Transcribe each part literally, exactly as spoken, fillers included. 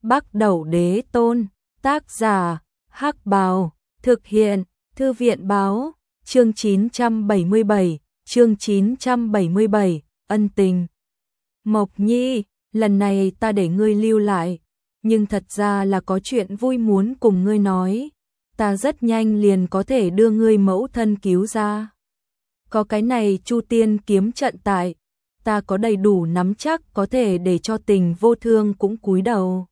Bắc Đẩu Đế Tôn, tác giả, Hắc Bào, thực hiện, Thư viện báo, chương chín trăm bảy mươi bảy, chương chín trăm bảy mươi bảy, ân tình. Mộc Nhi, lần này ta để ngươi lưu lại, nhưng thật ra là có chuyện vui muốn cùng ngươi nói. Ta rất nhanh liền có thể đưa ngươi mẫu thân cứu ra. Có cái này Chu Tiên kiếm trận tại, ta có đầy đủ nắm chắc có thể để cho Tình Vô Thương cũng cúi đầu.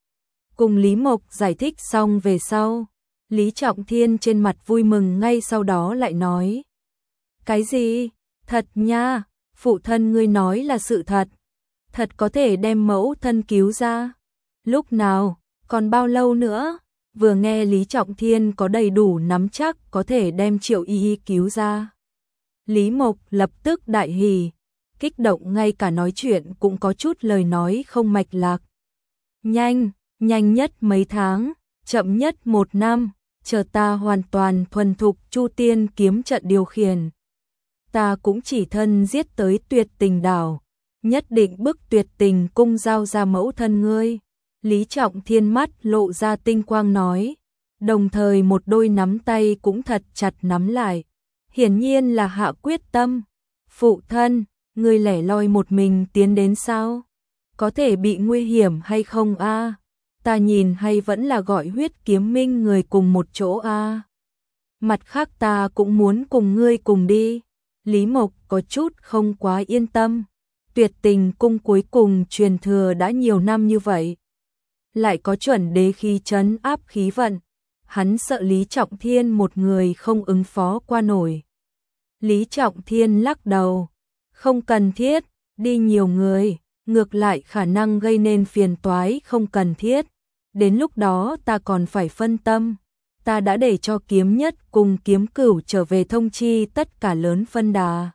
Cùng Lý Mộc giải thích xong về sau, Lý Trọng Thiên trên mặt vui mừng, ngay sau đó lại nói. Cái gì? Thật nha, phụ thân ngươi nói là sự thật. Thật có thể đem mẫu thân cứu ra. Lúc nào, còn bao lâu nữa? Vừa nghe Lý Trọng Thiên có đầy đủ nắm chắc có thể đem Triệu Y Y cứu ra. Lý Mộc lập tức đại hỉ, kích động ngay cả nói chuyện cũng có chút lời nói không mạch lạc. Nhanh, nhanh nhất mấy tháng, chậm nhất một năm, chờ ta hoàn toàn thuần thục Chu Tiên kiếm trận điều khiển. Ta cũng chỉ thân giết tới Tuyệt Tình đảo, nhất định bức Tuyệt Tình cung giao ra mẫu thân ngươi. Lý Trọng Thiên mắt lộ ra tinh quang nói, đồng thời một đôi nắm tay cũng thật chặt nắm lại. Hiển nhiên là hạ quyết tâm. Phụ thân, ngươi lẻ loi một mình tiến đến sao? Có thể bị nguy hiểm hay không a? À? Ta nhìn hay vẫn là gọi Huyết Kiếm Minh người cùng một chỗ a? À? Mặt khác ta cũng muốn cùng ngươi cùng đi. Lý Mộc có chút không quá yên tâm. Tuyệt Tình cung cuối cùng truyền thừa đã nhiều năm như vậy, lại có chuẩn đế khí trấn áp khí vận, hắn sợ Lý Trọng Thiên một người không ứng phó qua nổi. Lý Trọng Thiên lắc đầu, không cần thiết, đi nhiều người, ngược lại khả năng gây nên phiền toái không cần thiết. Đến lúc đó ta còn phải phân tâm. Ta đã để cho Kiếm Nhất cùng Kiếm Cửu trở về thông chi tất cả lớn phân đà.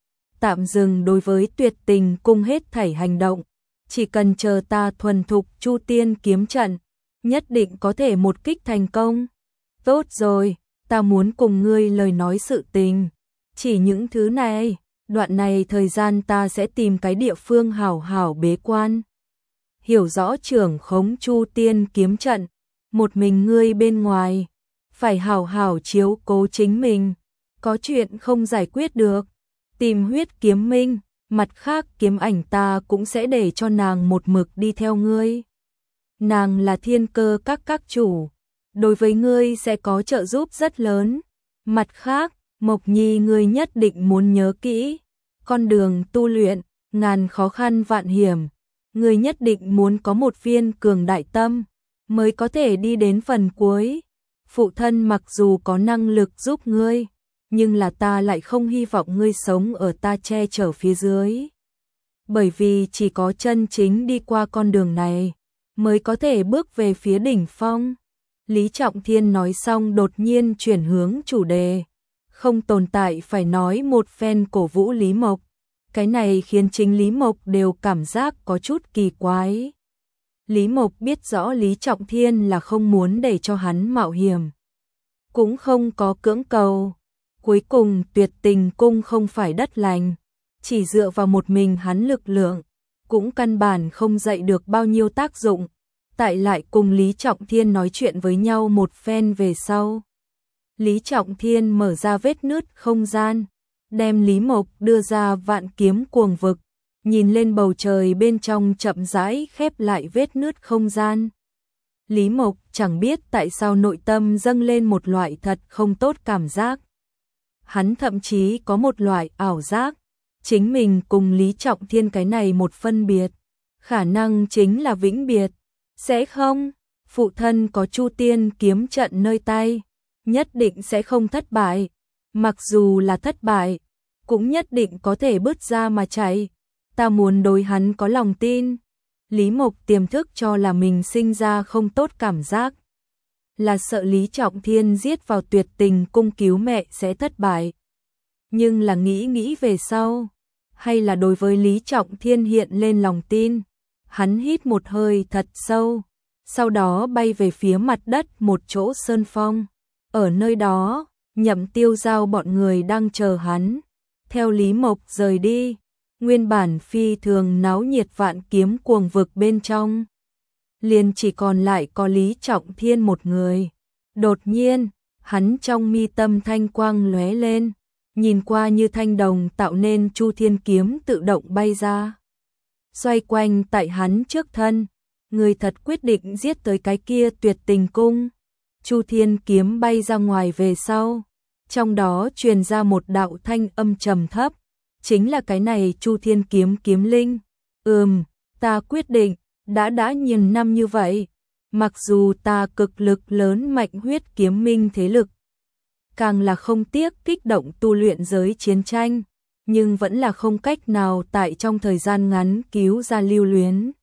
Tạm dừng đối với Tuyệt Tình cung hết thảy hành động. Chỉ cần chờ ta thuần thục Chu Tiên kiếm trận, nhất định có thể một kích thành công. Tốt rồi, ta muốn cùng ngươi lời nói sự tình. Chỉ những thứ này, đoạn này thời gian ta sẽ tìm cái địa phương hảo hảo bế quan. Hiểu rõ trưởng khống Chu Tiên kiếm trận, một mình ngươi bên ngoài, phải hảo hảo chiếu cố chính mình. Có chuyện không giải quyết được, tìm Huyết Kiếm Minh. Mặt khác Kiếm Ảnh ta cũng sẽ để cho nàng một mực đi theo ngươi. Nàng là thiên cơ các các chủ, đối với ngươi sẽ có trợ giúp rất lớn. Mặt khác, Mộc Nhi ngươi nhất định muốn nhớ kỹ, con đường tu luyện, ngàn khó khăn vạn hiểm, ngươi nhất định muốn có một viên cường đại tâm, mới có thể đi đến phần cuối. Phụ thân mặc dù có năng lực giúp ngươi, nhưng là ta lại không hy vọng ngươi sống ở ta che chở phía dưới. Bởi vì chỉ có chân chính đi qua con đường này, mới có thể bước về phía đỉnh phong. Lý Trọng Thiên nói xong đột nhiên chuyển hướng chủ đề. Không tồn tại phải nói một phen cổ vũ Lý Mộc. Cái này khiến chính Lý Mộc đều cảm giác có chút kỳ quái. Lý Mộc biết rõ Lý Trọng Thiên là không muốn để cho hắn mạo hiểm, cũng không có cưỡng cầu. Cuối cùng Tuyệt Tình cung không phải đất lành, chỉ dựa vào một mình hắn lực lượng, cũng căn bản không dậy được bao nhiêu tác dụng. Tại lại cùng Lý Trọng Thiên nói chuyện với nhau một phen về sau, Lý Trọng Thiên mở ra vết nứt không gian, đem Lý Mộc đưa ra Vạn Kiếm Cuồng Vực, nhìn lên bầu trời bên trong chậm rãi khép lại vết nứt không gian. Lý Mộc chẳng biết tại sao nội tâm dâng lên một loại thật không tốt cảm giác. Hắn thậm chí có một loại ảo giác, chính mình cùng Lý Trọng Thiên cái này một phân biệt, khả năng chính là vĩnh biệt. Sẽ không, phụ thân có Chu Tiên kiếm trận nơi tay, nhất định sẽ không thất bại. Mặc dù là thất bại, cũng nhất định có thể bứt ra mà chạy. Ta muốn đối hắn có lòng tin. Lý Mộc tiềm thức cho là mình sinh ra không tốt cảm giác, là sợ Lý Trọng Thiên giết vào Tuyệt Tình cung cứu mẹ sẽ thất bại. Nhưng là nghĩ nghĩ về sau, hay là đối với Lý Trọng Thiên hiện lên lòng tin. Hắn hít một hơi thật sâu, sau đó bay về phía mặt đất một chỗ sơn phong. Ở nơi đó, Nhậm Tiêu Giao bọn người đang chờ hắn. Theo Lý Mộc rời đi, nguyên bản phi thường náo nhiệt Vạn Kiếm Cuồng Vực bên trong, liền chỉ còn lại có Lý Trọng Thiên một người. Đột nhiên, hắn trong mi tâm thanh quang lóe lên, nhìn qua như thanh đồng tạo nên Chu Thiên kiếm tự động bay ra. Xoay quanh tại hắn trước thân, người thật quyết định giết tới cái kia Tuyệt Tình cung. Chu Thiên kiếm bay ra ngoài về sau, trong đó truyền ra một đạo thanh âm trầm thấp, chính là cái này Chu Thiên kiếm kiếm linh. Ừm, ta quyết định, đã đã nhiều năm như vậy, mặc dù ta cực lực lớn mạnh huyết kiếm minh thế lực, càng là không tiếc kích động tu luyện giới chiến tranh, nhưng vẫn là không cách nào tại trong thời gian ngắn cứu ra Lưu Luyến.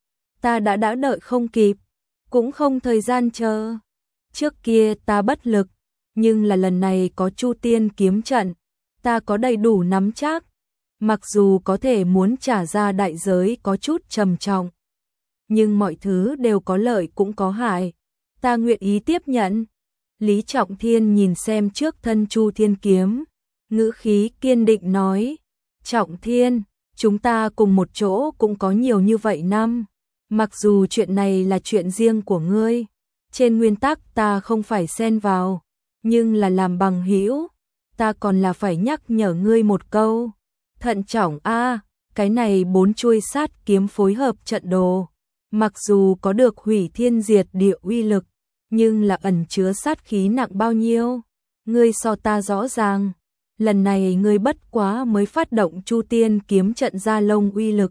Ta đã đã đợi không kịp, cũng không thời gian chờ. Trước kia ta bất lực, nhưng là lần này có Chu Tiên kiếm trận, ta có đầy đủ nắm chắc. Mặc dù có thể muốn trả ra đại giới có chút trầm trọng, nhưng mọi thứ đều có lợi cũng có hại. Ta nguyện ý tiếp nhận. Lý Trọng Thiên nhìn xem trước thân Chu Thiên kiếm, ngữ khí kiên định nói, Trọng Thiên, chúng ta cùng một chỗ cũng có nhiều như vậy năm. Mặc dù chuyện này là chuyện riêng của ngươi, trên nguyên tắc ta không phải xen vào, nhưng là làm bằng hữu, ta còn là phải nhắc nhở ngươi một câu. Thận trọng a, cái này bốn chuôi sát kiếm phối hợp trận đồ, mặc dù có được hủy thiên diệt địa uy lực, nhưng là ẩn chứa sát khí nặng bao nhiêu, ngươi so ta rõ ràng. Lần này ngươi bất quá mới phát động Chu Tiên kiếm trận ra lông uy lực,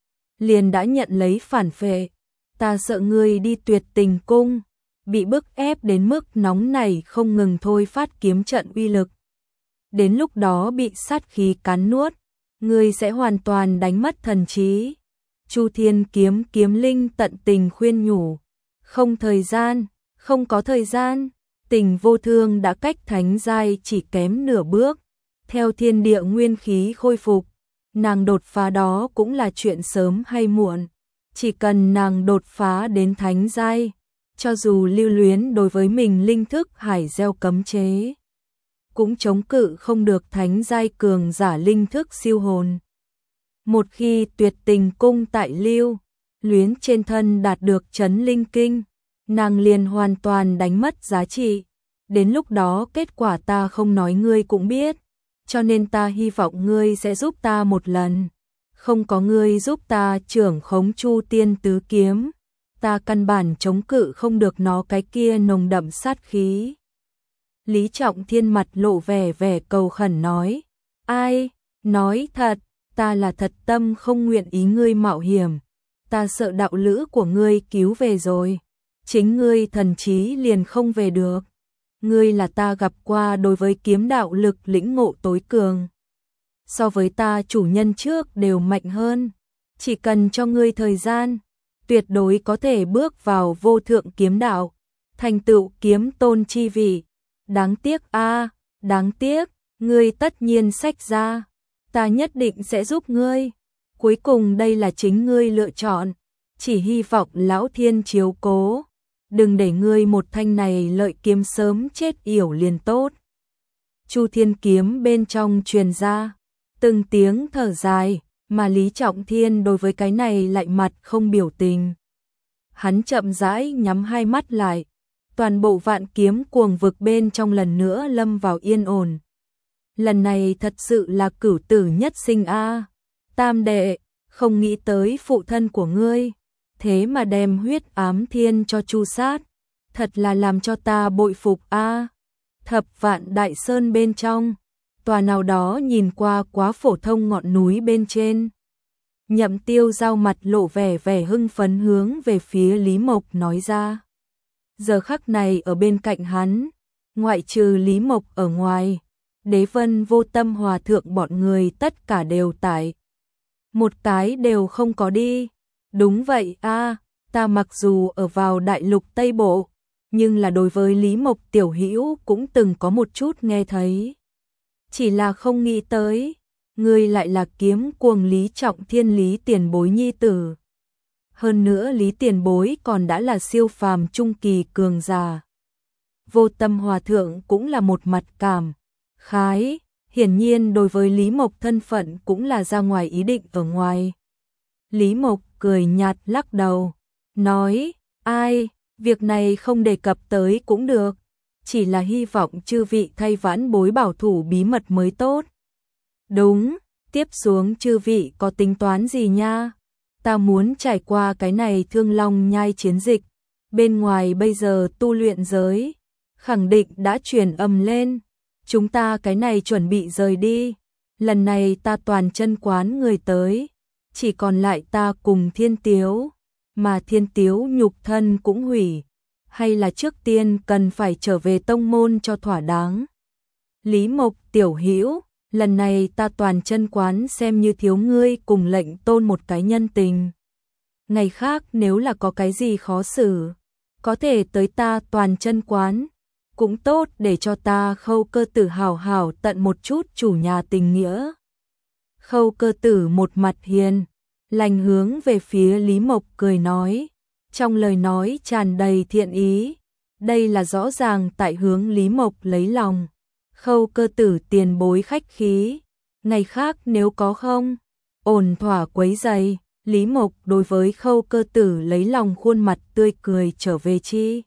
liền đã nhận lấy phản phệ. Ta sợ ngươi đi Tuyệt Tình cung, bị bức ép đến mức nóng này không ngừng thôi phát kiếm trận uy lực. Đến lúc đó bị sát khí cắn nuốt, ngươi sẽ hoàn toàn đánh mất thần trí. Chu Thiên kiếm kiếm linh tận tình khuyên nhủ, không thời gian, không có thời gian. Tình Vô Thương đã cách thánh giai chỉ kém nửa bước, theo thiên địa nguyên khí khôi phục, nàng đột phá đó cũng là chuyện sớm hay muộn. Chỉ cần nàng đột phá đến thánh giai, cho dù Lưu Luyến đối với mình linh thức hải gieo cấm chế, cũng chống cự không được thánh giai cường giả linh thức siêu hồn. Một khi Tuyệt Tình cung tại Lưu Luyến trên thân đạt được chấn linh kinh, nàng liền hoàn toàn đánh mất giá trị. Đến lúc đó kết quả ta không nói ngươi cũng biết, cho nên ta hy vọng ngươi sẽ giúp ta một lần. Không có ngươi giúp ta trưởng khống Chu Tiên tứ kiếm, ta căn bản chống cự không được nó cái kia nồng đậm sát khí. Lý Trọng Thiên mặt lộ vẻ vẻ cầu khẩn nói, ai, nói thật, ta là thật tâm không nguyện ý ngươi mạo hiểm, ta sợ đạo lữ của ngươi cứu về rồi, chính ngươi thần trí liền không về được. Ngươi là ta gặp qua đối với kiếm đạo lực lĩnh ngộ tối cường, so với ta chủ nhân trước đều mạnh hơn, chỉ cần cho ngươi thời gian, tuyệt đối có thể bước vào vô thượng kiếm đạo, thành tựu kiếm tôn chi vị. Đáng tiếc a, đáng tiếc, ngươi tất nhiên xách ra, ta nhất định sẽ giúp ngươi. Cuối cùng đây là chính ngươi lựa chọn, chỉ hy vọng lão thiên chiếu cố, đừng để ngươi một thanh này lợi kiếm sớm chết yểu liền tốt. Chu Thiên kiếm bên trong truyền ra từng tiếng thở dài, mà Lý Trọng Thiên đối với cái này lại mặt không biểu tình. Hắn chậm rãi nhắm hai mắt lại, toàn bộ vạn kiếm cuồng vực bên trong lần nữa lâm vào yên ổn. Lần này thật sự là cửu tử nhất sinh a. Tam đệ, không nghĩ tới phụ thân của ngươi, thế mà đem huyết ám thiên cho chu sát, thật là làm cho ta bội phục a. Thập vạn đại sơn bên trong, tòa nào đó nhìn qua quá phổ thông ngọn núi bên trên. Nhậm Tiêu Giao mặt lộ vẻ vẻ hưng phấn hướng về phía Lý Mộc nói ra. Giờ khắc này ở bên cạnh hắn, ngoại trừ Lý Mộc ở ngoài, Đế Vân Vô Tâm Hòa Thượng bọn người tất cả đều tại. Một cái đều không có đi. Đúng vậy a, ta mặc dù ở vào đại lục Tây Bộ, nhưng là đối với Lý Mộc tiểu hữu cũng từng có một chút nghe thấy. Chỉ là không nghĩ tới, ngươi lại là kiếm cuồng Lý Trọng Thiên Lý tiền bối nhi tử. Hơn nữa Lý tiền bối còn đã là siêu phàm trung kỳ cường giả. Vô Tâm Hòa Thượng cũng là một mặt cảm khái, hiển nhiên đối với Lý Mộc thân phận cũng là ra ngoài ý định ở ngoài. Lý Mộc cười nhạt lắc đầu, nói, Ai, việc này không đề cập tới cũng được, chỉ là hy vọng chư vị thay vãn bối bảo thủ bí mật mới tốt. Đúng, tiếp xuống chư vị có tính toán gì nha? Ta muốn trải qua cái này Thương Long Nhai chiến dịch, bên ngoài bây giờ tu luyện giới, khẳng định đã truyền âm lên, chúng ta cái này chuẩn bị rời đi, lần này ta toàn chân quán người tới, chỉ còn lại ta cùng Thiên Tiếu, mà Thiên Tiếu nhục thân cũng hủy, hay là trước tiên cần phải trở về tông môn cho thỏa đáng. Lý Mộc tiểu hữu, lần này ta toàn chân quán xem như thiếu ngươi cùng lệnh tôn một cái nhân tình. Ngày khác nếu là có cái gì khó xử, có thể tới ta toàn chân quán, cũng tốt để cho ta Khâu Cơ Tử hảo hảo tận một chút chủ nhà tình nghĩa. Khâu Cơ Tử một mặt hiền, lành hướng về phía Lý Mộc cười nói, trong lời nói tràn đầy thiện ý, đây là rõ ràng tại hướng Lý Mộc lấy lòng. Khâu Cơ Tử tiền bối khách khí, ngày khác nếu có không, ổn thỏa quấy giày, Lý Mộc đối với Khâu Cơ Tử lấy lòng khuôn mặt tươi cười trở về chi.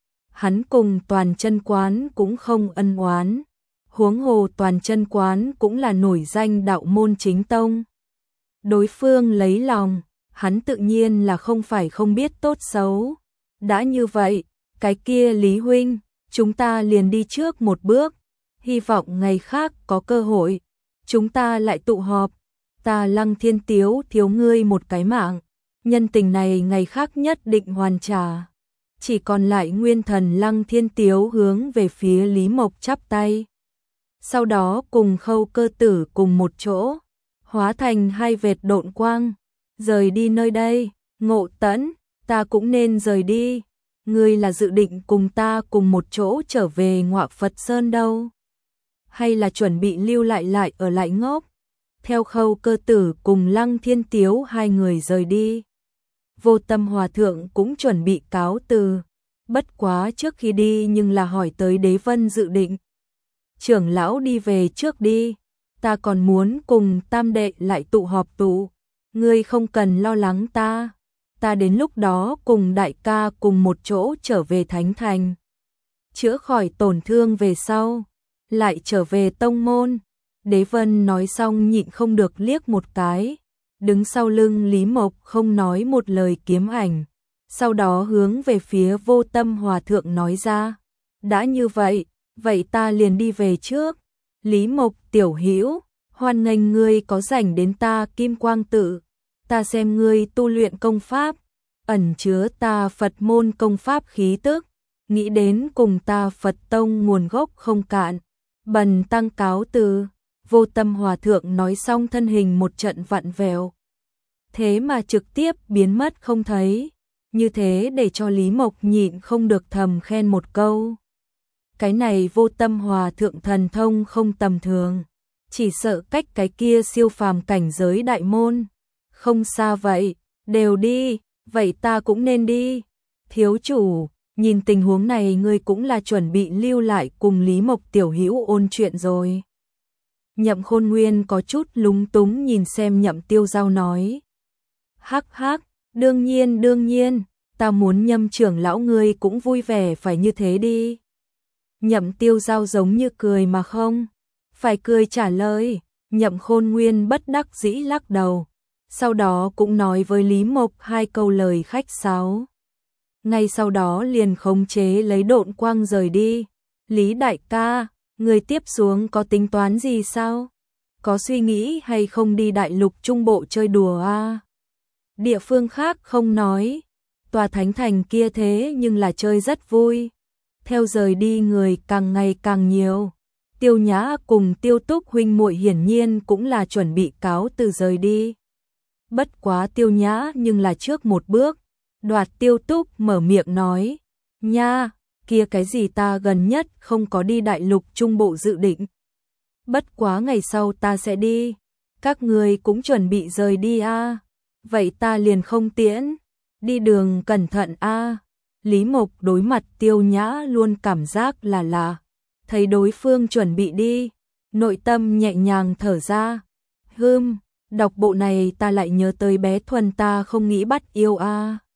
Hắn cùng toàn chân quán cũng không ân oán, huống hồ toàn chân quán cũng là nổi danh đạo môn chính tông. Đối phương lấy lòng, hắn tự nhiên là không phải không biết tốt xấu. Đã như vậy, cái kia Lý huynh, chúng ta liền đi trước một bước, hy vọng ngày khác có cơ hội, chúng ta lại tụ họp, ta Lăng Thiên Tiếu thiếu ngươi một cái mạng, nhân tình này ngày khác nhất định hoàn trả. Chỉ còn lại nguyên thần Lăng Thiên Tiếu hướng về phía Lý Mộc chắp tay. Sau đó cùng Khâu Cơ Tử cùng một chỗ, hóa thành hai vệt độn quang, rời đi nơi đây. Ngộ Tẫn, ta cũng nên rời đi, ngươi là dự định cùng ta cùng một chỗ trở về Ngọa Phật Sơn đâu? Hay là chuẩn bị lưu lại lại ở lại ngốc? Theo Khâu Cơ Tử cùng Lăng Thiên Tiếu hai người rời đi, Vô Tâm Hòa Thượng cũng chuẩn bị cáo từ, bất quá trước khi đi nhưng là hỏi tới Đế Vân dự định. Trưởng lão đi về trước đi, ta còn muốn cùng tam đệ lại tụ họp tụ, ngươi không cần lo lắng ta, ta đến lúc đó cùng đại ca cùng một chỗ trở về Thánh Thành. Chữa khỏi tổn thương về sau, lại trở về tông môn. Đế Vân nói xong nhịn không được liếc một cái, đứng sau lưng Lý Mộc không nói một lời kiếm ảnh, sau đó hướng về phía Vô Tâm Hòa Thượng nói ra, đã như vậy, vậy ta liền đi về trước. Lý Mộc tiểu hữu, hoan nghênh ngươi có rảnh đến ta Kim Quang Tự, ta xem ngươi tu luyện công pháp, ẩn chứa ta Phật môn công pháp khí tức, nghĩ đến cùng ta Phật tông nguồn gốc không cạn, bần tăng cáo từ. Vô Tâm Hòa Thượng nói xong thân hình một trận vặn vẹo, thế mà trực tiếp biến mất không thấy, như thế để cho Lý Mộc nhịn không được thầm khen một câu. Cái này Vô Tâm Hòa Thượng thần thông không tầm thường, chỉ sợ cách cái kia siêu phàm cảnh giới đại môn. Không xa vậy, đều đi, vậy ta cũng nên đi. Thiếu chủ, nhìn tình huống này ngươi cũng là chuẩn bị lưu lại cùng Lý Mộc tiểu hữu ôn chuyện rồi. Nhậm Khôn Nguyên có chút lúng túng nhìn xem Nhậm Tiêu Giao nói. Hắc hắc, đương nhiên đương nhiên, ta muốn Nhâm trưởng lão ngươi cũng vui vẻ phải như thế đi. Nhậm Tiêu Giao giống như cười mà không phải cười trả lời. Nhậm Khôn Nguyên bất đắc dĩ lắc đầu, sau đó cũng nói với Lý Mộc hai câu lời khách sáo. Ngay sau đó liền khống chế lấy độn quang rời đi. Lý đại ca, người tiếp xuống có tính toán gì sao? Có suy nghĩ hay không đi đại lục trung bộ chơi đùa à? Địa phương khác không nói, tòa thánh thành kia thế nhưng là chơi rất vui. Theo rời đi người càng ngày càng nhiều. Tiêu Nhã cùng Tiêu Túc huynh muội hiển nhiên cũng là chuẩn bị cáo từ rời đi. Bất quá Tiêu Nhã nhưng là trước một bước, đoạt Tiêu Túc mở miệng nói, nha, kia cái gì ta gần nhất không có đi đại lục trung bộ dự định. Bất quá ngày sau ta sẽ đi, các người cũng chuẩn bị rời đi a à? Vậy ta liền không tiễn, đi đường cẩn thận a à? Lý Mộc đối mặt Tiêu Nhã luôn cảm giác là lạ, thấy đối phương chuẩn bị đi, nội tâm nhẹ nhàng thở ra. Hừm, đọc bộ này ta lại nhớ tới bé Thuần ta không nghĩ bắt yêu a à?